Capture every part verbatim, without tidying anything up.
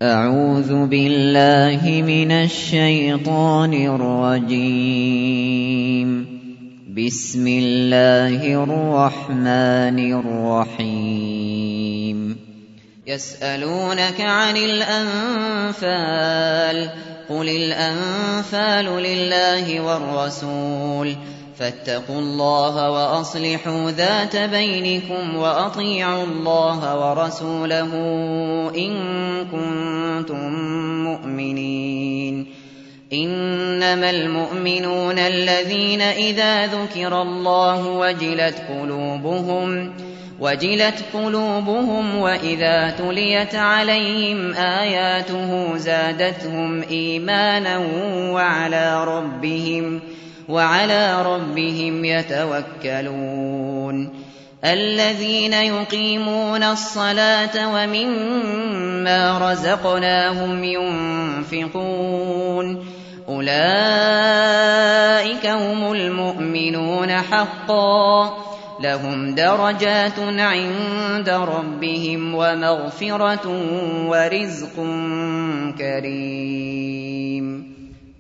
أعوذ بالله من الشيطان الرجيم. بسم الله الرحمن الرحيم. يسألونك عن الأنفال قل الأنفال لله والرسول فاتقوا الله وأصلحوا ذات بينكم وأطيعوا الله ورسوله إن كنتم مؤمنين. إنما المؤمنون الذين إذا ذكر الله وجلت قلوبهم وجلت قلوبهم وإذا تليت عليهم آياته زادتهم إيمانا وعلى ربهم وعلى ربهم يتوكلون. الذين يقيمون الصلاة ومما رزقناهم ينفقون أولئك هم المؤمنون حقا لهم درجات عند ربهم ومغفرة ورزق كريم.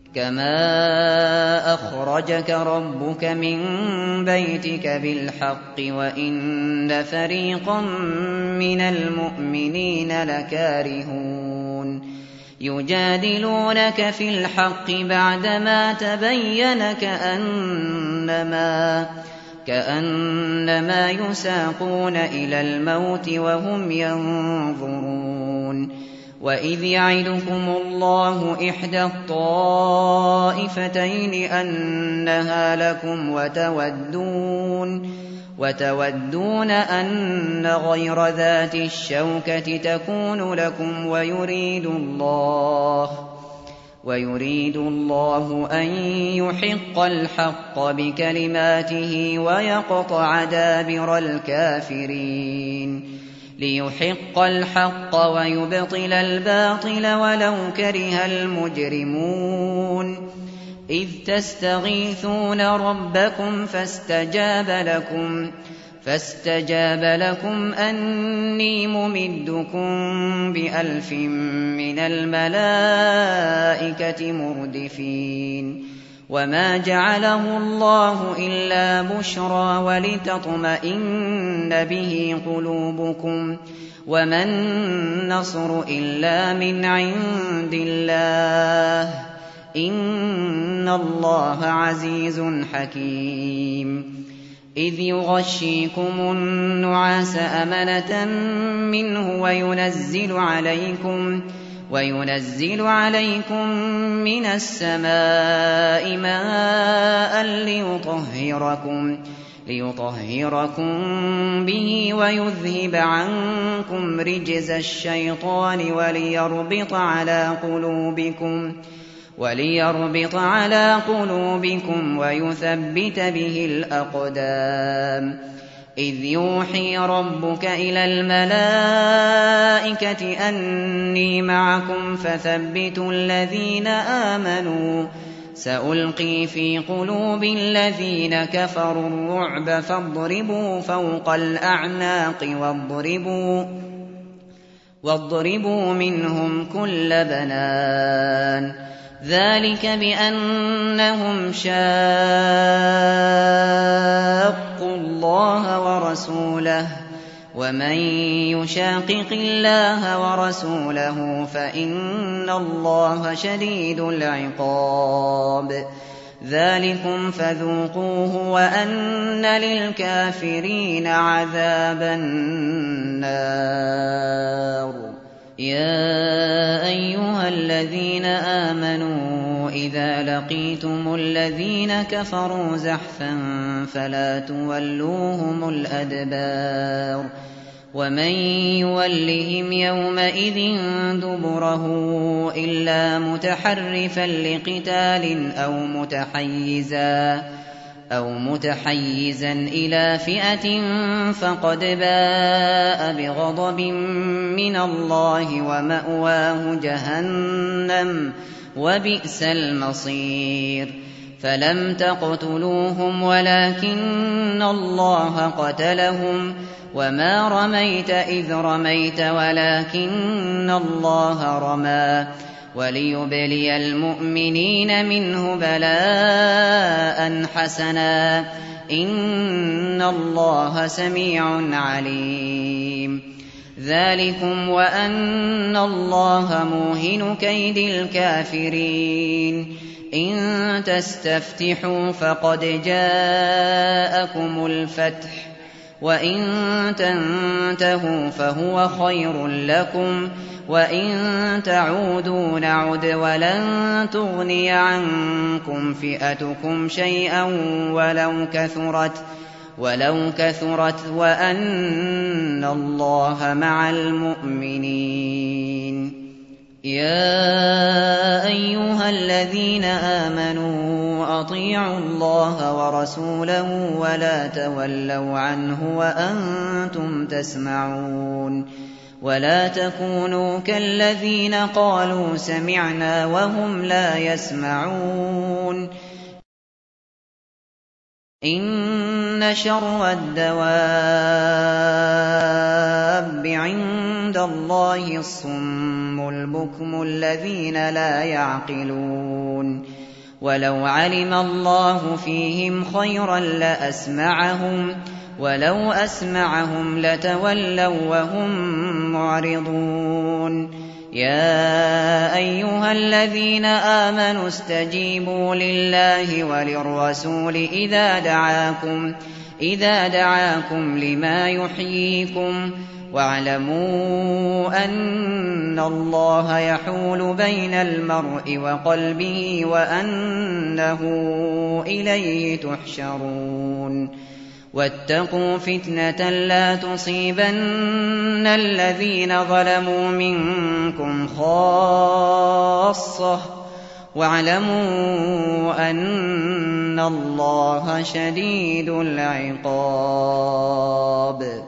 كما أخرجك ربك من بيتك بالحق وإن فريقا من المؤمنين لكارهون يجادلونك في الحق بعدما تبين كأنما كأنما يساقون إلى الموت وهم ينظرون. وإذ يعدكم الله إحدى الطائفتين أنها لكم وتودون وتودون أن غير ذات الشوكة تكون لكم ويريد الله ويريد الله أن يحق الحق بكلماته ويقطع دابر الكافرين ليحق الحق ويبطل الباطل ولو كره المجرمون. إذ تستغيثون ربكم فاستجاب لكم فاستجاب لكم أني ممدكم بألف من الملائكة مردفين. وما جعله الله إلا بشرى ولتطمئن به قلوبكم وما النصر إلا من عند الله إن الله عزيز حكيم. إذ يغشيكم النعاس أمنة منه وينزل عليكم وينزل عليكم من السماء ماء ليطهركم ليطهركم به ويذهب عنكم رجز الشيطان وليربط على قلوبكم وليربط على قلوبكم ويثبت به الأقدام. إذ يوحي ربك إلى الملائكة أني معكم فثبتوا الذين آمنوا سألقي في قلوب الذين كفروا الرعب فاضربوا فوق الأعناق واضربوا واضربوا منهم كل بنان. ذلك بأنهم شاقوا الله ورسوله ومن يشاقق الله ورسوله فإن الله شديد العقاب. ذلكم فذوقوه وأن للكافرين عذاب النار. يا أيها الذين آمنوا إذا لقيتم الذين كفروا زحفا فلا تولوهم الأدبار. ومن يولهم يومئذ دبره إلا متحرفا لقتال أو متحيزا أو متحيزا إلى فئة فقد باء بغضب من الله ومأواه جهنم وبئس المصير. فلم تقتلوهم ولكن الله قتلهم وما رميت إذ رميت ولكن الله رمى وليبلي المؤمنين منه بلاء حسنا إن الله سميع عليم ذلكم وأن الله موهن كيد الكافرين إن تستفتحوا فقد جاءكم الفتح وإن تنتهوا فهو خير لكم وإن تعودوا نعد ولن تغني عنكم فئتكم شيئا ولو كثرت ولو كثرت وأن الله مع المؤمنين يا أيها الذين آمنوا أطيعوا الله ورسوله ولا تولوا عنه وأنتم تسمعون ولا تكونوا كالذين قالوا سمعنا وهم لا يسمعون إن شر الدواب عند الله الصم البكم الذين لا يعقلون ولو علم الله فيهم خيرا لأسمعهم ولو أسمعهم لتولوا وهم معرضون يا أيها الذين آمنوا استجيبوا لله وللرسول إذا دعاكم إذا دعاكم لما يحييكم واعلموا أن الله يحول بين المرء وقلبه وأنه إليه تحشرون واتقوا فتنة لا تصيبن الذين ظلموا منكم خاصة واعلموا أن الله شديد العقاب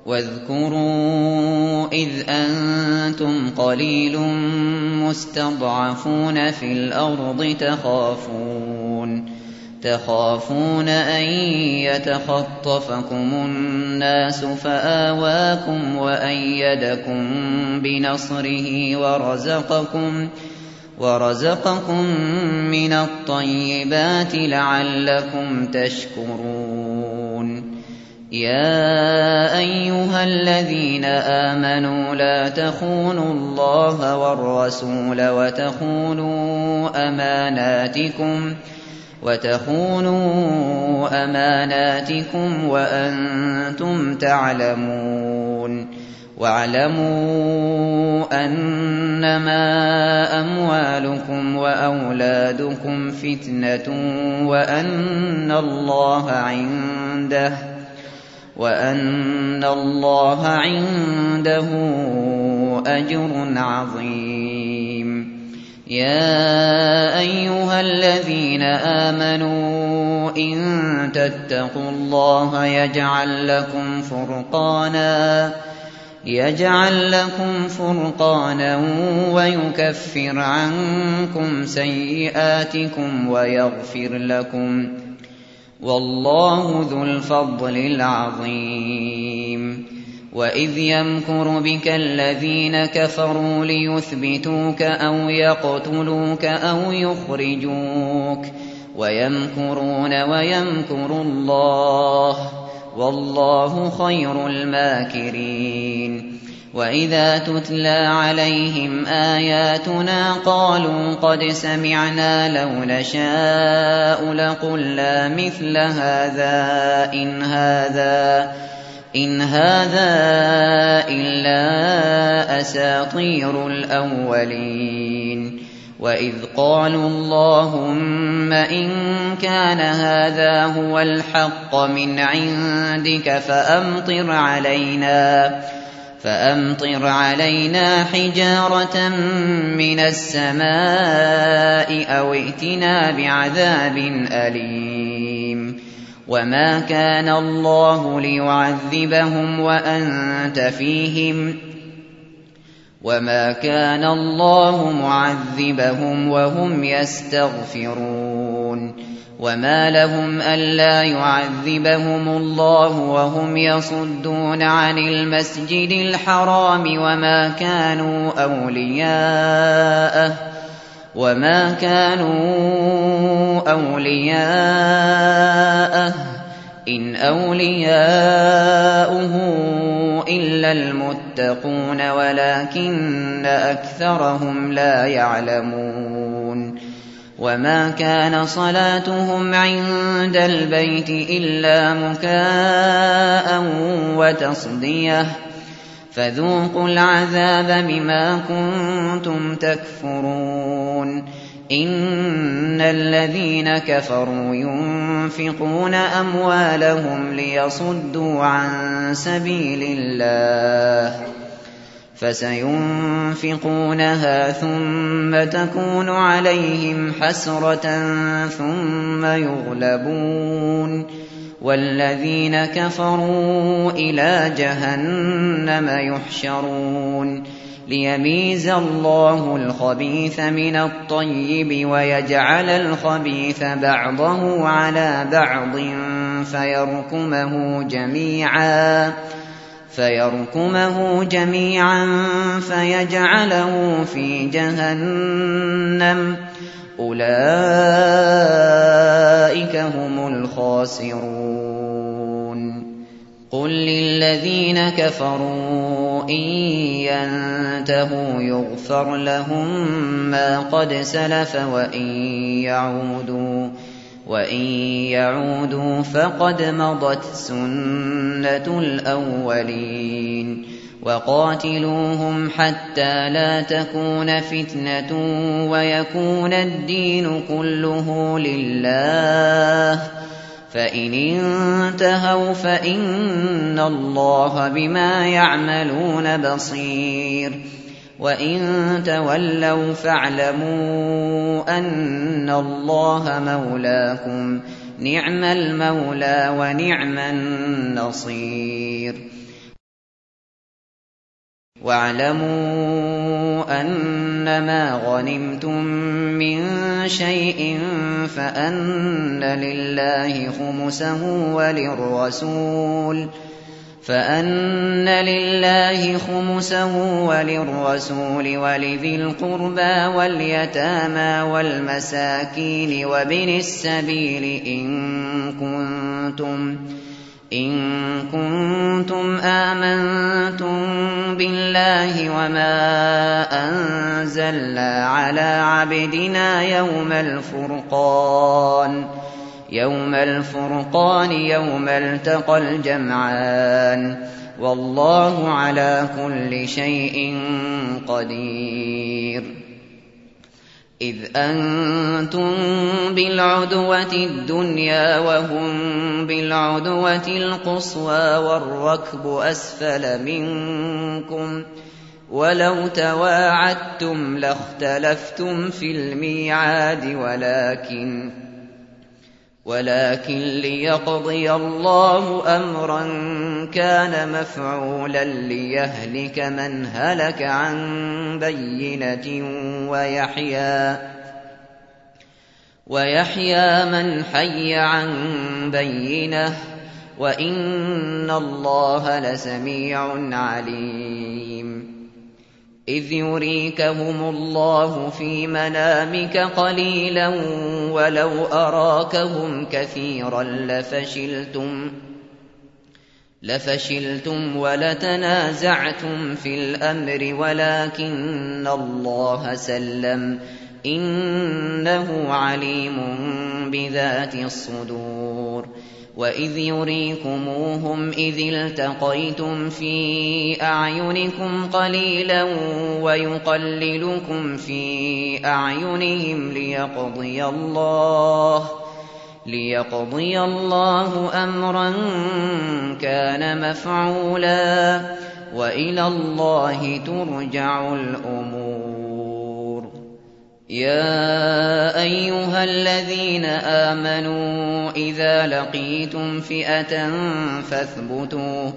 واذكروا إذ أنتم قليل مستضعفون في الأرض تخافون تخافون أن يتخطفكم الناس فآواكم وأيدكم بنصره ورزقكم ورزقكم من الطيبات لعلكم تشكرون يا أيها الذين آمنوا لا تخونوا الله والرسول وتخونوا أماناتكم وتخونوا أماناتكم وأنتم تعلمون واعلموا أنما أموالكم وأولادكم فتنة وأن الله عنده وأن الله عنده أجر عظيم يا أيها الذين آمنوا إن تتقوا الله يجعل لكم فرقانا يجعل لكم فرقانا ويكفر عنكم سيئاتكم ويغفر لكم والله ذو الفضل العظيم وإذ يمكر بك الذين كفروا ليثبتوك أو يقتلوك أو يخرجوك ويمكرون ويمكر الله والله خير الماكرين وإذا تتلى عليهم آياتنا قالوا قد سمعنا لو نشاء لقلنا مثل هذا إن هذا إن هذا إلا أساطير الأولين وإذ قالوا اللهم إن كان هذا هو الحق من عندك فأمطر علينا فأمطر علينا حجارة من السماء أو ائتنا بعذاب أليم وما كان الله ليعذبهم وأنت فيهم وما كان الله معذبهم وهم يستغفرون وما لهم ألا يعذبهم الله وهم يصدون عن المسجد الحرام وما كانوا أولياءه وما كانوا أولياءه إن أولياؤه إلا المتقون ولكن أكثرهم لا يعلمون وما كان صلاتهم عند البيت إلا مكاء وتصدية فذوقوا العذاب بما كنتم تكفرون إن الذين كفروا ينفقون أموالهم ليصدوا عن سبيل الله فسينفقونها ثم تكون عليهم حسرة ثم يغلبون والذين كفروا إلى جهنم يحشرون ليميز الله الخبيث من الطيب ويجعل الخبيث بعضه على بعض فيركمه جميعا فيركمه جميعا فيجعله في جهنم أولئك هم الخاسرون قل للذين كفروا إن ينتهوا يغفر لهم ما قد سلف وإن يعودوا وإن يعودوا فقد مضت سنة الأولين وقاتلوهم حتى لا تكون فتنة ويكون الدين كله لله فإن انتهوا فإن الله بما يعملون بصير وإن تولوا فاعلموا أن الله مولاكم نعم المولى ونعم النصير واعلموا أنما غنمتم من شيء فأن لله خمسه وللرسول فأن لله خمسه وللرسول ولذي القربى واليتامى والمساكين وابن السبيل إن كنتم إن كنتم آمنتم بالله وما أنزلنا على عبدنا يوم الفرقان يوم الفرقان يوم التقى الجمعان والله على كل شيء قدير إذ أنتم بالعدوة الدنيا وهم بالعدوة القصوى والركب أسفل منكم ولو تواعدتم لاختلفتم في الميعاد ولكن ولكن ليقضي الله أمرا كان مفعولا ليهلك من هلك عن بينة ويحيى ويحيى من حي عن بينة وإن الله لسميع عليم إذ يريكهم الله في منامك قليلا ولو أراكهم كثيرا لفشلتم لفشلتم ولتنازعتم في الأمر ولكن الله سلم إنه عليم بذات الصدور وإذ يريكموهم إذ التقيتم في أعينكم قليلا ويقللكم في أعينهم ليقضي الله ليقضي الله أمرا كان مفعولا وإلى الله ترجع الأمور يا أيها الذين آمنوا إذا لقيتم فئة فاثبتوا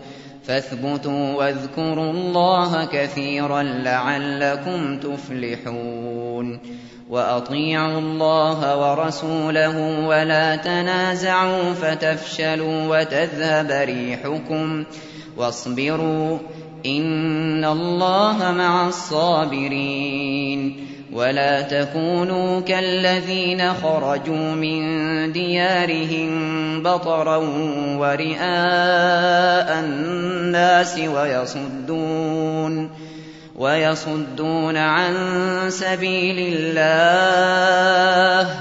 فاثبتوا واذكروا الله كثيرا لعلكم تفلحون تفلحون وأطيعوا الله ورسوله ولا تنازعوا فتفشلوا وتذهب ريحكم واصبروا إن الله مع الصابرين ولا تكونوا كالذين خرجوا من ديارهم بطرا ورئاء الناس ويصدون ويصدون عن سبيل الله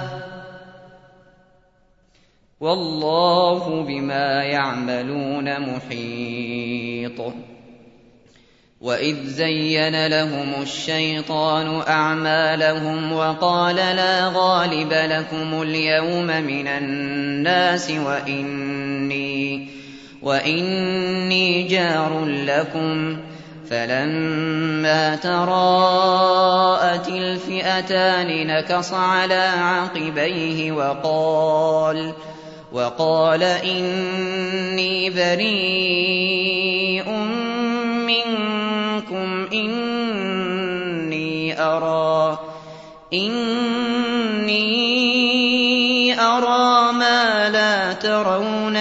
والله بما يعملون محيط. وإذ زين لهم الشيطان أعمالهم وقال لا غالب لكم اليوم من الناس وإني, وإني جار لكم فلما تراءت الفئتان نكص على عقبيه وقال وقال إني بريء منكم إني أرى إني أرى ما لا ترون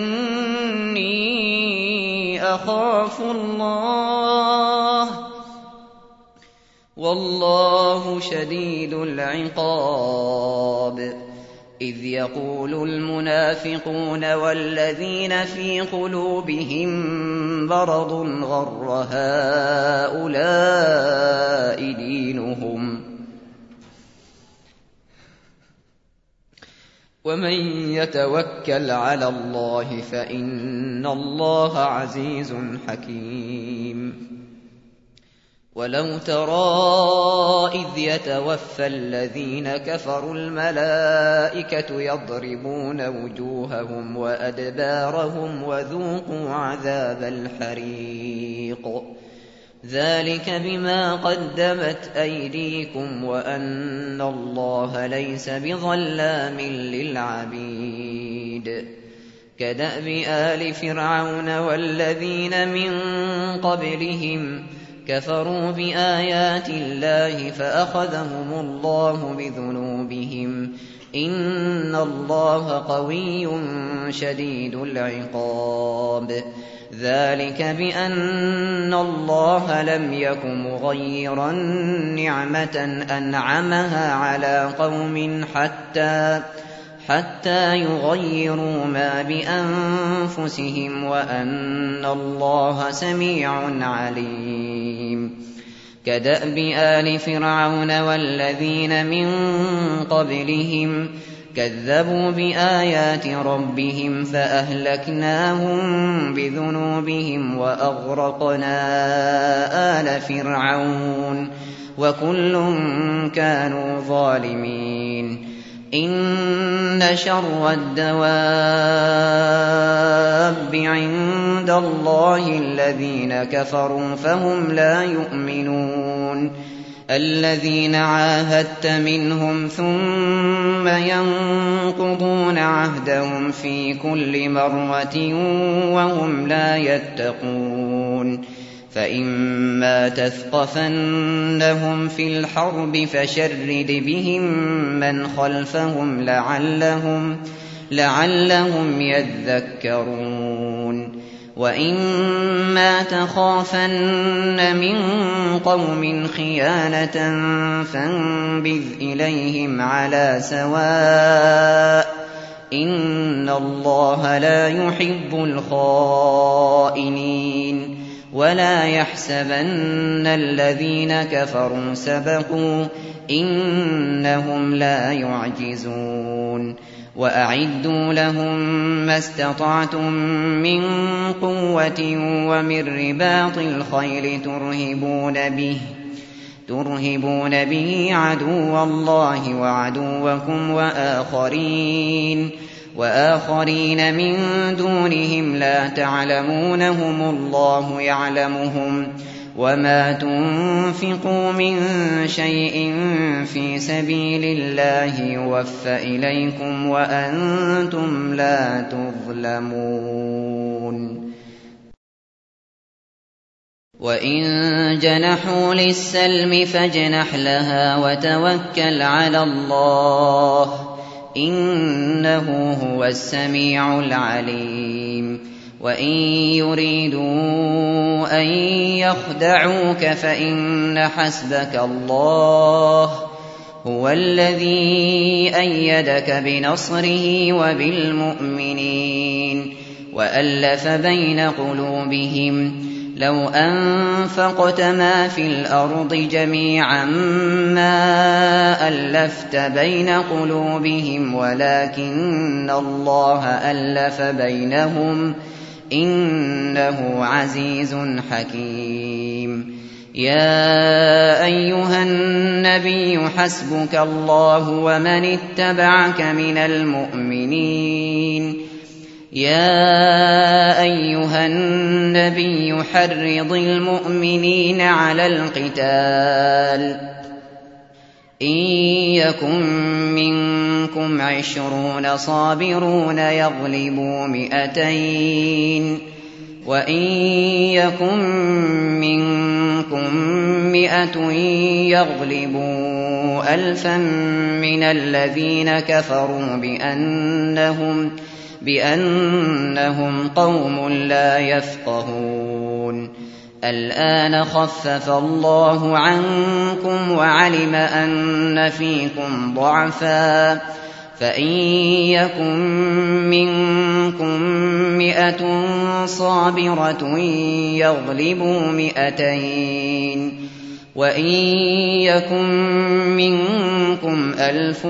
إني أخاف الله والله شديد العقاب. إذ يقول المنافقون والذين في قلوبهم مرض غر هؤلاء دينهم ومن يتوكل على الله فإن الله عزيز حكيم. ولو ترى إذ يتوفى الذين كفروا الملائكة يضربون وجوههم وأدبارهم وذوقوا عذاب الحريق ذلك بما قدمت أيديكم وأن الله ليس بظلام للعبيد. كدأب آل فرعون والذين من قبلهم كفروا بآيات الله فأخذهم الله بذنوبهم إن الله قوي شديد العقاب. ذلك بأن الله لم يك مغيرا نعمة أنعمها على قوم حتى حتى يغيروا ما بأنفسهم وأن الله سميع عليم. كدأب آل فرعون والذين من قبلهم كذبوا بآيات ربهم فأهلكناهم بذنوبهم وأغرقنا آل فرعون وكل كانوا ظالمين. إن شر الدواب عند الله الذين كفروا فهم لا يؤمنون. الذين عاهدت منهم ثم ينقضون عهدهم في كل مرة وهم لا يتقون. فإما تثقفنهم في الحرب فشرد بهم من خلفهم لعلهم, لعلهم يذكرون. وإما تخافن من قوم خيانة فانبذ إليهم على سواء إن الله لا يحب الخائنين. ولا يحسبن الذين كفروا سبقوا إنهم لا يعجزون. وأعدوا لهم ما استطعتم من قوة ومن رباط الخيل ترهبون به ترهبون به عدو الله وعدوكم وآخرين وآخرين من دونهم لا تعلمونهم الله يعلمهم. وما تنفقوا من شيء في سبيل الله يوفى إليكم وأنتم لا تظلمون. وإن جنحوا للسلم فاجنح لها وتوكل على الله إنه هو السميع العليم وإن يريدوا أن يخدعوك فإن حسبك الله هو الذي أيدك بنصره وبالمؤمنين وألف بين قلوبهم لو أنفقت ما في الأرض جميعا ما ألفت بين قلوبهم ولكن الله ألف بينهم إنه عزيز حكيم يا أيها النبي حسبك الله ومن اتبعك من المؤمنين يا أيها النبي حرض المؤمنين على القتال إن يكن منكم عشرون صابرون يغلبوا مئتين وإن يكن منكم مئة يغلبوا ألفا من الذين كفروا بأنهم بأنهم قوم لا يفقهون الآن خفف الله عنكم وعلم أن فيكم ضعفا فإن يكن منكم مئة صابرة يغلبوا مئتين وإن يكن منكم ألف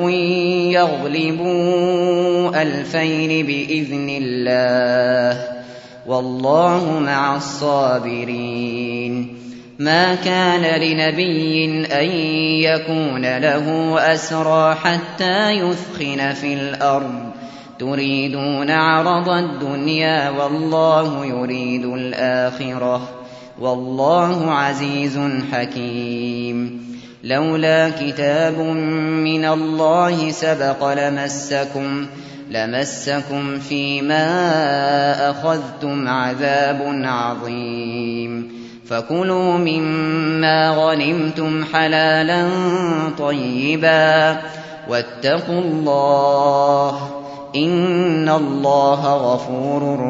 يغلبوا ألفين بإذن الله والله مع الصابرين ما كان لنبي أن يكون له أسرى حتى يثخن في الأرض تريدون عرض الدنيا والله يريد الآخرة والله عزيز حكيم لولا كتاب من الله سبق لمسكم لمسكم فيما أخذتم عذاب عظيم فكلوا مما غنمتم حلالا طيبا واتقوا الله إن الله غفور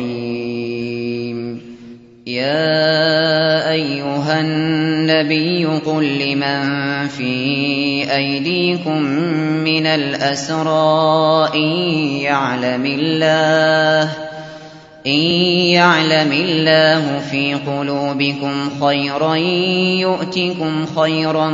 رحيم يا أيها النبي قل لمن في أيديكم من الأسرى إن يعلم الله إن يعلم الله في قلوبكم خيرا يؤتكم خيرا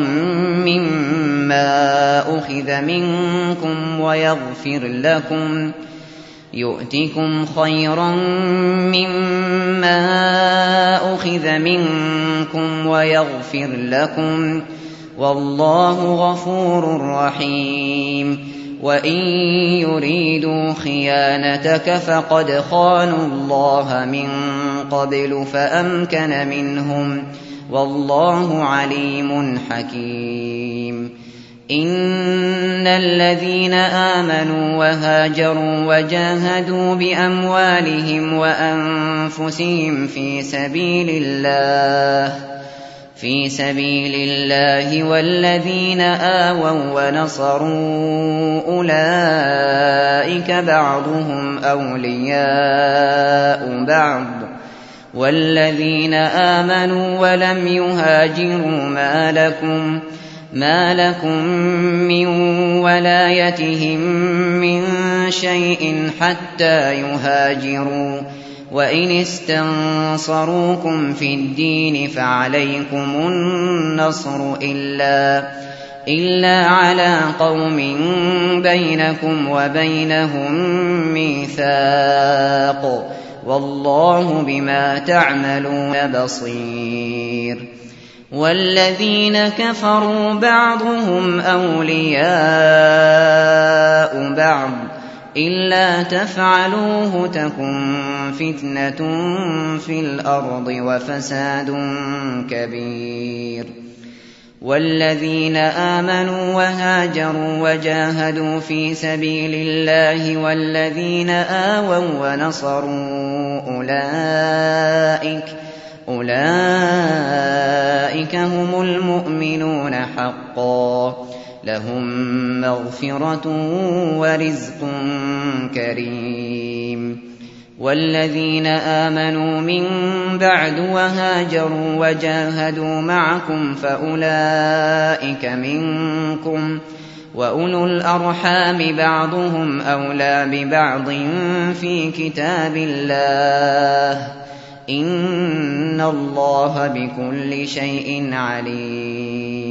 مما أخذ منكم ويغفر لكم يؤتكم خيرا مما أخذ منكم ويغفر لكم والله غفور رحيم وإن يريدوا خيانتك فقد خانوا الله من قبل فأمكن منهم والله عليم حكيم إن الذين آمنوا وهاجروا وجاهدوا بأموالهم وأنفسهم في سبيل الله في سبيل الله والذين آووا ونصروا أولئك بعضهم أولياء بعض والذين آمنوا ولم يهاجروا ما لكم ما لكم من ولايتهم من شيء حتى يهاجروا وإن استنصروكم في الدين فعليكم النصر إلا إلا على قوم بينكم وبينهم ميثاق والله بما تعملون بصير والذين كفروا بعضهم أولياء بعض إلا تفعلوه تكن فتنة في الأرض وفساد كبير والذين آمنوا وهاجروا وجاهدوا في سبيل الله والذين آووا ونصروا أولئك أولئك هم المؤمنون حقا لهم مغفرة ورزق كريم والذين آمنوا من بعد وهاجروا وجاهدوا معكم فأولئك منكم وأولو الأرحام بعضهم أولى ببعض في كتاب الله إن الله بكل شيء عليم